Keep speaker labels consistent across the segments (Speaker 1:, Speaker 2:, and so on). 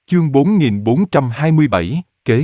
Speaker 1: Chương 4427, kế.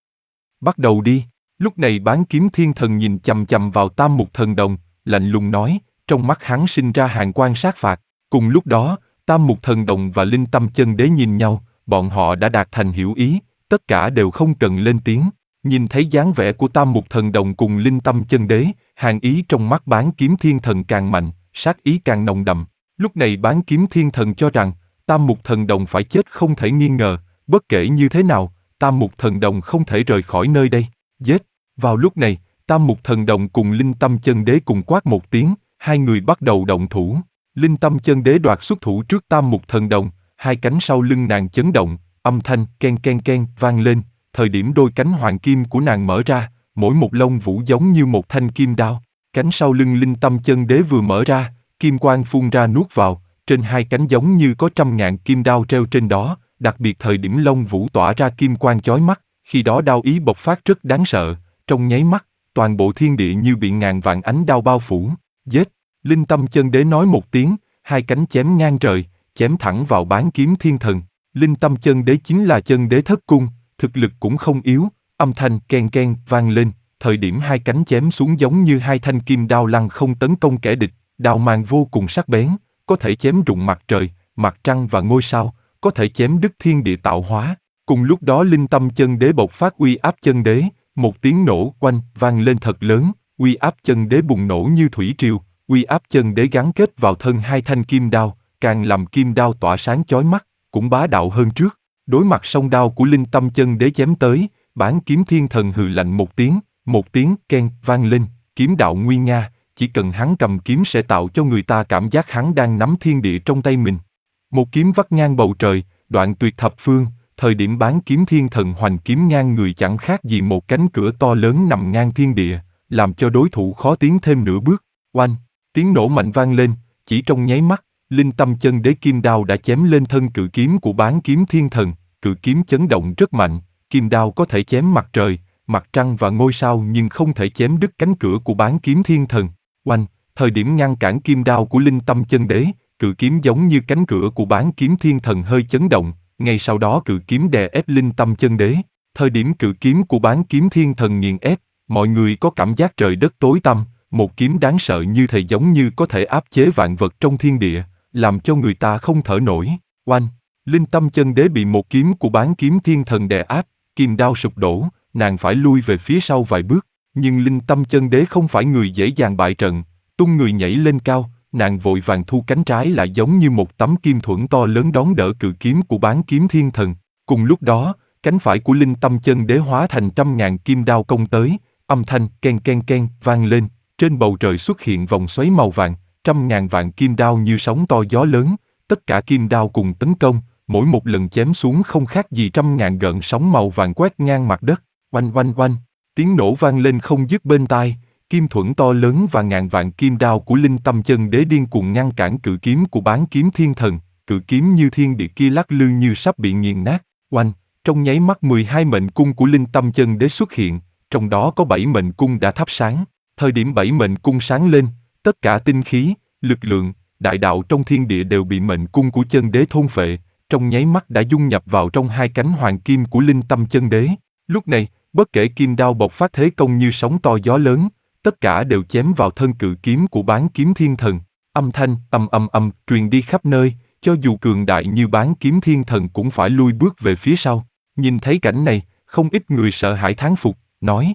Speaker 1: Bắt đầu đi. Lúc này Bán Kiếm Thiên Thần nhìn chằm chằm vào Tam Mục Thần Đồng, lạnh lùng nói, trong mắt hắn sinh ra hàn quang sát phạt. Cùng lúc đó, Tam Mục Thần Đồng và Linh Tâm Chân Đế nhìn nhau, bọn họ đã đạt thành hiểu ý, tất cả đều không cần lên tiếng. Nhìn thấy dáng vẻ của Tam Mục Thần Đồng cùng Linh Tâm Chân Đế, hàn ý trong mắt Bán Kiếm Thiên Thần càng mạnh, sát ý càng nồng đậm. Lúc này Bán Kiếm Thiên Thần cho rằng, Tam Mục Thần Đồng phải chết không thể nghi ngờ, bất kể như thế nào, Tam Mục Thần Đồng không thể rời khỏi nơi đây. Giết! Vào lúc này, Tam Mục Thần Đồng cùng Linh Tâm Chân Đế cùng quát một tiếng, hai người bắt đầu động thủ. Linh Tâm Chân Đế đoạt xuất thủ trước Tam Mục Thần Đồng, hai cánh sau lưng nàng chấn động, âm thanh ken ken ken vang lên, thời điểm đôi cánh hoàng kim của nàng mở ra, mỗi một lông vũ giống như một thanh kim đao. Cánh sau lưng Linh Tâm Chân Đế vừa mở ra, kim quang phun ra nuốt vào, trên hai cánh giống như có 100.000 kim đao treo trên đó, đặc biệt thời điểm lông vũ tỏa ra kim quang chói mắt, khi đó đao ý bộc phát rất đáng sợ, trong nháy mắt, toàn bộ thiên địa như bị ngàn vạn ánh đao bao phủ. Giết! Linh Tâm Chân Đế nói một tiếng, hai cánh chém ngang trời, chém thẳng vào Bán Kiếm Thiên Thần. Linh Tâm Chân Đế chính là chân đế thất cung, thực lực cũng không yếu, âm thanh ken ken vang lên, thời điểm hai cánh chém xuống giống như hai thanh kim đao lăng không tấn công kẻ địch, đao mang vô cùng sắc bén, có thể chém rụng mặt trời, mặt trăng và ngôi sao, có thể chém đứt thiên địa tạo hóa. Cùng lúc đó Linh Tâm Chân Đế bộc phát uy áp chân đế, một tiếng nổ oanh vang lên thật lớn, uy áp chân đế bùng nổ như thủy triều, uy áp chân đế gắn kết vào thân hai thanh kim đao, càng làm kim đao tỏa sáng chói mắt, cũng bá đạo hơn trước. Đối mặt song đao của Linh Tâm Chân Đế chém tới, Bán Kiếm Thiên Thần hừ lạnh một tiếng ken vang lên, kiếm đạo nguy nga, chỉ cần hắn cầm kiếm sẽ tạo cho người ta cảm giác hắn đang nắm thiên địa trong tay mình. Một kiếm vắt ngang bầu trời, đoạn tuyệt thập phương, thời điểm Bán Kiếm Thiên Thần hoành kiếm ngang người chẳng khác gì một cánh cửa to lớn nằm ngang thiên địa, làm cho đối thủ khó tiến thêm nửa bước. Oanh! Tiếng nổ mạnh vang lên, chỉ trong nháy mắt, Linh Tâm Chân Đế kim đao đã chém lên thân cự kiếm của Bán Kiếm Thiên Thần, cự kiếm chấn động rất mạnh, kim đao có thể chém mặt trời, mặt trăng và ngôi sao nhưng không thể chém đứt cánh cửa của Bán Kiếm Thiên Thần. Oanh! Thời điểm ngăn cản kim đao của Linh Tâm Chân Đế, cự kiếm giống như cánh cửa của Bán Kiếm Thiên Thần hơi chấn động, ngay sau đó cự kiếm đè ép Linh Tâm Chân Đế. Thời điểm cự kiếm của Bán Kiếm Thiên Thần nghiền ép, mọi người có cảm giác trời đất tối tăm, một kiếm đáng sợ như thể giống như có thể áp chế vạn vật trong thiên địa, làm cho người ta không thở nổi. Oanh! Linh Tâm Chân Đế bị một kiếm của Bán Kiếm Thiên Thần đè áp, kim đao sụp đổ, nàng phải lui về phía sau vài bước, nhưng Linh Tâm Chân Đế không phải người dễ dàng bại trận, tung người nhảy lên cao, nàng vội vàng thu cánh trái lại giống như một tấm kim thuẫn to lớn đón đỡ cự kiếm của Bán Kiếm Thiên Thần. Cùng lúc đó, cánh phải của Linh Tâm Chân Đế hóa thành 100.000 kim đao công tới, âm thanh ken ken ken vang lên, trên bầu trời xuất hiện vòng xoáy màu vàng, 100.000 vạn kim đao như sóng to gió lớn, tất cả kim đao cùng tấn công, mỗi một lần chém xuống không khác gì 100.000 gợn sóng màu vàng quét ngang mặt đất. Oanh oanh oanh, tiếng nổ vang lên không dứt bên tai, kim thuẫn to lớn và ngàn vạn kim đao của Linh Tâm Chân Đế điên cuồng ngăn cản cự kiếm của Bán Kiếm Thiên Thần, cự kiếm như thiên địa kia lắc lư như sắp bị nghiền nát. Oanh, trong nháy mắt 12 mệnh cung của Linh Tâm Chân Đế xuất hiện, trong đó có 7 mệnh cung đã thắp sáng. Thời điểm 7 mệnh cung sáng lên, tất cả tinh khí, lực lượng, đại đạo trong thiên địa đều bị mệnh cung của chân đế thôn phệ, trong nháy mắt đã dung nhập vào trong hai cánh hoàng kim của Linh Tâm Chân Đế. Lúc này, bất kể kim đao bộc phát thế công như sóng to gió lớn, tất cả đều chém vào thân cự kiếm của Bán Kiếm Thiên Thần. Âm thanh ầm truyền đi khắp nơi, cho dù cường đại như Bán Kiếm Thiên Thần cũng phải lui bước về phía sau. Nhìn thấy cảnh này, không ít người sợ hãi thán phục, nói: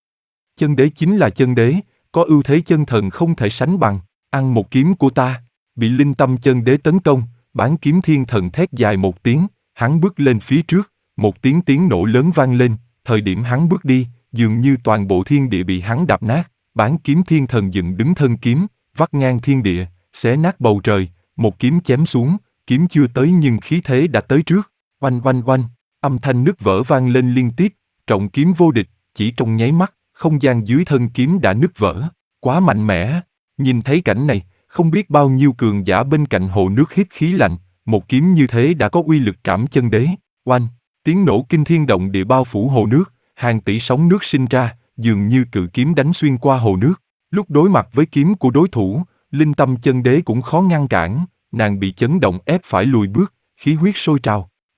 Speaker 1: chân đế chính là chân đế, có ưu thế chân thần không thể sánh bằng. Ăn một kiếm của ta. Bị Linh Tâm Chân Đế tấn công, Bán Kiếm Thiên Thần thét dài một tiếng, hắn bước lên phía trước, một tiếng nổ lớn vang lên, thời điểm hắn bước đi, dường như toàn bộ thiên địa bị hắn đạp nát. Bán Kiếm Thiên Thần dựng đứng thân kiếm, vắt ngang thiên địa, xé nát bầu trời, một kiếm chém xuống, kiếm chưa tới nhưng khí thế đã tới trước. Oanh oanh oanh, âm thanh nứt vỡ vang lên liên tiếp, trọng kiếm vô địch, chỉ trong nháy mắt, không gian dưới thân kiếm đã nứt vỡ, quá mạnh mẽ. Nhìn thấy cảnh này, không biết bao nhiêu cường giả bên cạnh hồ nước hít khí lạnh, một kiếm như thế đã có uy lực trảm chân đế. Oanh, tiếng nổ kinh thiên động địa bao phủ hồ nước, hàng tỷ sóng nước sinh ra, dường như cự kiếm đánh xuyên qua hồ nước. Lúc đối mặt với kiếm của đối thủ, Linh Tâm Chân Đế cũng khó ngăn cản, nàng bị chấn động ép phải lùi bước, khí huyết sôi trào.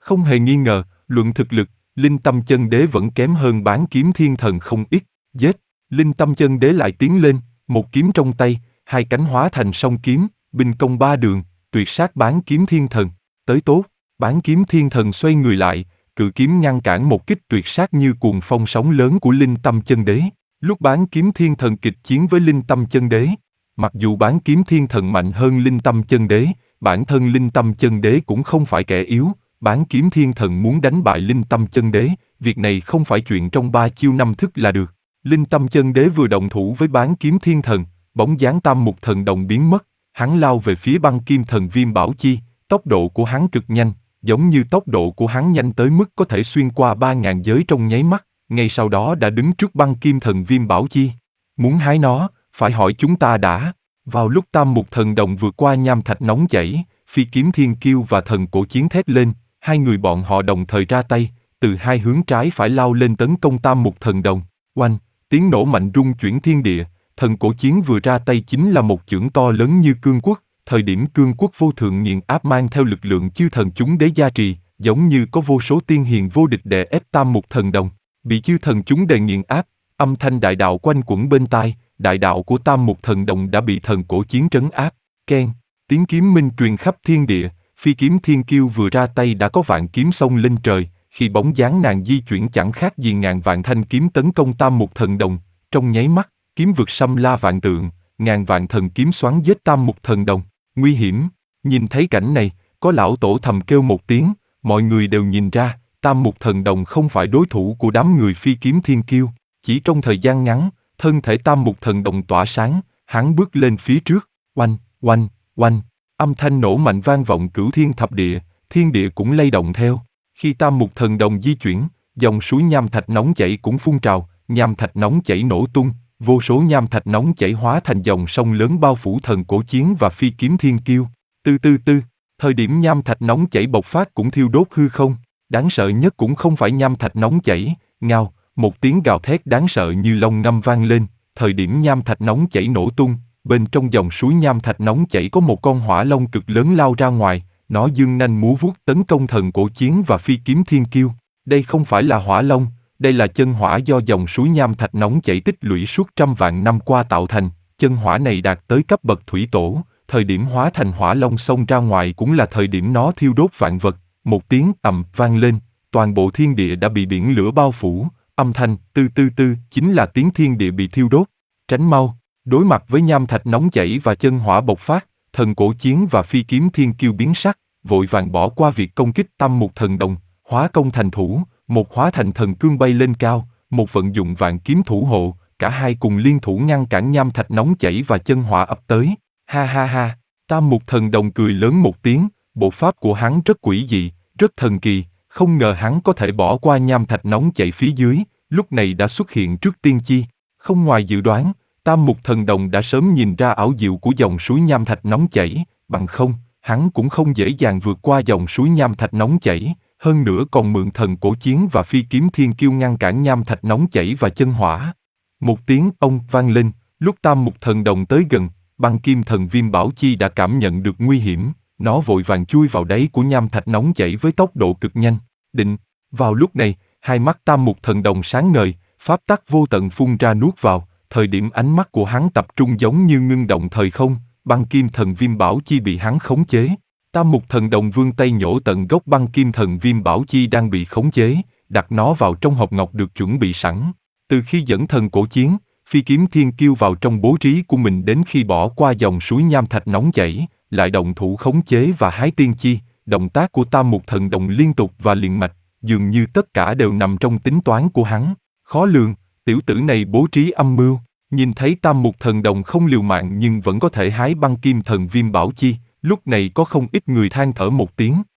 Speaker 1: Không hề nghi ngờ, luận thực lực, Linh Tâm Chân Đế vẫn kém hơn Bán Kiếm Thiên Thần không ít. Giết! Linh Tâm Chân Đế lại tiến lên, một kiếm trong tay, hai cánh hóa thành song kiếm, binh công ba đường, tuyệt sát Bán Kiếm Thiên Thần. Tới tốt! Bán Kiếm Thiên Thần xoay người lại, cự kiếm ngăn cản một kích tuyệt sát như cuồng phong sóng lớn của Linh Tâm Chân Đế. Lúc Bán Kiếm Thiên Thần kịch chiến với Linh Tâm Chân Đế, mặc dù Bán Kiếm Thiên Thần mạnh hơn Linh Tâm Chân Đế, bản thân Linh Tâm Chân Đế cũng không phải kẻ yếu. Bán Kiếm Thiên Thần muốn đánh bại Linh Tâm Chân Đế, việc này không phải chuyện trong 3 chiêu 5 thức là được. Linh Tâm Chân Đế vừa động thủ với Bán Kiếm Thiên Thần, bóng dáng Tam Mục Thần Đồng biến mất, hắn lao về phía Băng Kim Thần Viêm Bảo Chi, tốc độ của hắn cực nhanh, giống như tốc độ của hắn nhanh tới mức có thể xuyên qua 3.000 giới trong nháy mắt, ngay sau đó đã đứng trước Băng Kim Thần Viêm Bảo Chi. Muốn hái nó, phải hỏi chúng ta đã. Vào lúc Tam Mục Thần Đồng vượt qua nham thạch nóng chảy, Phi Kiếm Thiên Kiêu và Thần Cổ Chiến thét lên, hai người bọn họ đồng thời ra tay, từ hai hướng trái phải lao lên tấn công Tam Mục Thần Đồng. Oanh, tiếng nổ mạnh rung chuyển thiên địa, Thần Cổ Chiến vừa ra tay chính là một chưởng to lớn như cương quốc, thời điểm cương quốc vô thượng nghiền áp mang theo lực lượng chư thần chúng đế gia trì, giống như có vô số tiên hiền vô địch đè ép Tam Mục Thần Đồng, bị chư thần chúng đề nghiền áp, âm thanh đại đạo quanh quẩn bên tai, đại đạo của Tam Mục Thần Đồng đã bị Thần Cổ Chiến trấn áp. Keng, tiếng kiếm minh truyền khắp thiên địa. Phi Kiếm Thiên Kiêu vừa ra tay đã có vạn kiếm xông lên trời, khi bóng dáng nàng di chuyển chẳng khác gì ngàn vạn thanh kiếm tấn công Tam Mục Thần Đồng, trong nháy mắt, kiếm vực xâm la vạn tượng, ngàn vạn thần kiếm xoắn giết Tam Mục Thần Đồng. Nguy hiểm! Nhìn thấy cảnh này, có lão tổ thầm kêu một tiếng, mọi người đều nhìn ra, Tam Mục Thần Đồng không phải đối thủ của đám người Phi Kiếm Thiên Kiêu. Chỉ trong thời gian ngắn, thân thể Tam Mục Thần Đồng tỏa sáng, hắn bước lên phía trước, oanh, oanh, oanh. Âm thanh nổ mạnh vang vọng cửu thiên thập địa, thiên địa cũng lay động theo. Khi Tam Mục Thần Đồng di chuyển, dòng suối nham thạch nóng chảy cũng phun trào, nham thạch nóng chảy nổ tung, vô số nham thạch nóng chảy hóa thành dòng sông lớn bao phủ Thần Cổ Chiến và Phi Kiếm Thiên Kiêu. Tư, thời điểm nham thạch nóng chảy bộc phát cũng thiêu đốt hư không. Đáng sợ nhất cũng không phải nham thạch nóng chảy, ngao, một tiếng gào thét đáng sợ như long ngâm vang lên. Thời điểm nham thạch nóng chảy nổ tung, bên trong dòng suối nham thạch nóng chảy có một con hỏa long cực lớn lao ra ngoài, nó giương nanh múa vuốt tấn công Thần Cổ Chiến và Phi Kiếm Thiên Kiêu. Đây không phải là hỏa long, đây là chân hỏa do dòng suối nham thạch nóng chảy tích lũy suốt trăm vạn năm qua tạo thành. Chân hỏa này đạt tới cấp bậc thủy tổ, thời điểm hóa thành hỏa long xông ra ngoài cũng là thời điểm nó thiêu đốt vạn vật. Một tiếng ầm vang lên, toàn bộ thiên địa đã bị biển lửa bao phủ, âm thanh tư chính là tiếng thiên địa bị thiêu đốt. Tránh mau! Đối mặt với nham thạch nóng chảy và chân hỏa bộc phát, Thần Cổ Chiến và Phi Kiếm Thiên Kiêu biến sắc, vội vàng bỏ qua việc công kích Tam Mục Thần Đồng, hóa công thành thủ, một hóa thành thần cương bay lên cao, một vận dụng vạn kiếm thủ hộ, cả hai cùng liên thủ ngăn cản nham thạch nóng chảy và chân hỏa ập tới. Ha ha ha! Tam Mục Thần Đồng cười lớn một tiếng, bộ pháp của hắn rất quỷ dị, rất thần kỳ, không ngờ hắn có thể bỏ qua nham thạch nóng chảy phía dưới, lúc này đã xuất hiện trước tiên chi. Không ngoài dự đoán, Tam Mục Thần Đồng đã sớm nhìn ra ảo diệu của dòng suối nham thạch nóng chảy, bằng không, hắn cũng không dễ dàng vượt qua dòng suối nham thạch nóng chảy, hơn nữa còn mượn Thần Cổ Chiến và Phi Kiếm Thiên Kiêu ngăn cản nham thạch nóng chảy và chân hỏa. Một tiếng ông vang lên, lúc Tam Mục Thần Đồng tới gần, Băng Kim Thần Viêm Bảo Chi đã cảm nhận được nguy hiểm, nó vội vàng chui vào đáy của nham thạch nóng chảy với tốc độ cực nhanh. Định, vào lúc này, hai mắt Tam Mục Thần Đồng sáng ngời, pháp tắc vô tận phun ra nuốt vào. Thời điểm ánh mắt của hắn tập trung giống như ngưng động thời không, Băng Kim Thần Viêm Bảo Chi bị hắn khống chế. Tam Mục Thần Đồng vươn tay nhổ tận gốc Băng Kim Thần Viêm Bảo Chi đang bị khống chế, đặt nó vào trong hộp ngọc được chuẩn bị sẵn. Từ khi dẫn Thần Cổ Chiến, Phi Kiếm Thiên Kiêu vào trong bố trí của mình đến khi bỏ qua dòng suối nham thạch nóng chảy, lại động thủ khống chế và hái tiên chi, động tác của Tam Mục Thần Đồng liên tục và liền mạch, dường như tất cả đều nằm trong tính toán của hắn. Khó lường, tiểu tử này bố trí âm mưu. Nhìn thấy Tam Mục Thần Đồng không liều mạng nhưng vẫn có thể hái Băng Kim Thần Viêm Bảo Chi, lúc này có không ít người than thở một tiếng.